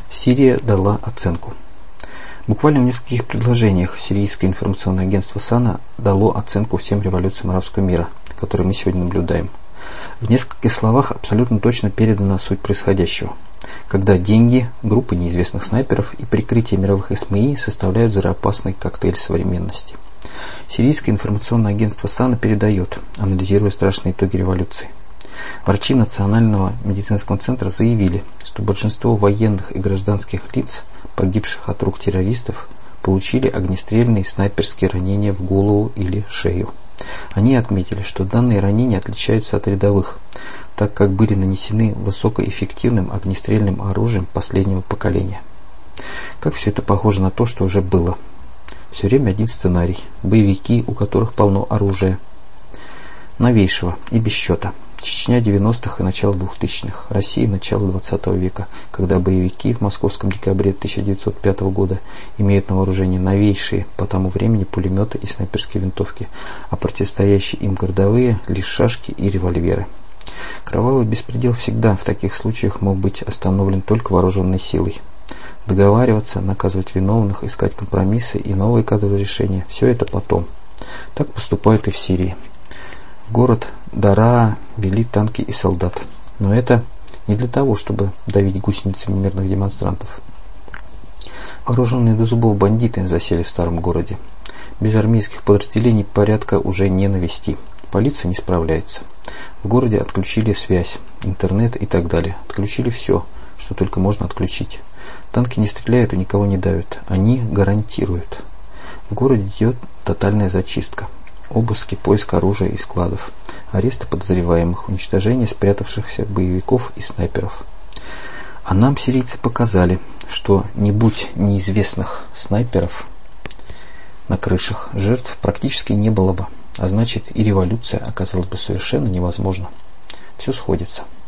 Сирия дала оценку. Буквально в нескольких предложениях сирийское информационное агентство САНА дало оценку всем революциям арабского мира, которые мы сегодня наблюдаем. В нескольких словах абсолютно точно передана суть происходящего, когда деньги, группы неизвестных снайперов и прикрытие мировых СМИ составляют взрывоопасный коктейль современности. Сирийское информационное агентство САНА передает, анализируя страшные итоги революции. Врачи Национального медицинского центра заявили, что большинство военных и гражданских лиц, погибших от рук террористов, получили огнестрельные снайперские ранения в голову или шею. Они отметили, что данные ранения отличаются от рядовых, так как были нанесены высокоэффективным огнестрельным оружием последнего поколения. Как все это похоже на то, что уже было. Все время один сценарий. Боевики, у которых полно оружия. Новейшего и без счета. Чечня 90-х и начало 2000-х. Россия начало 20 века, когда боевики в московском декабре 1905 года имеют на вооружении новейшие по тому времени пулеметы и снайперские винтовки, а противостоящие им городовые лишь шашки и револьверы. Кровавый беспредел всегда в таких случаях мог быть остановлен только вооруженной силой. Договариваться, наказывать виновных, искать компромиссы и новые кадровые решения – все это потом. Так поступают и в Сирии. В город Дараа вели танки и солдат. Но это не для того, чтобы давить гусеницами мирных демонстрантов. Вооруженные до зубов бандиты засели в старом городе. Без армейских подразделений порядка уже не навести. Полиция не справляется. В городе отключили связь, интернет и так далее. Отключили все, что только можно отключить. Танки не стреляют и никого не давят. Они гарантируют. В городе идет тотальная зачистка. Обыски, поиск оружия и складов, аресты подозреваемых, уничтожение спрятавшихся боевиков и снайперов. А нам сирийцы показали, что не будь неизвестных снайперов на крышах, жертв практически не было бы, а значит и революция оказалась бы совершенно невозможна. Все сходится.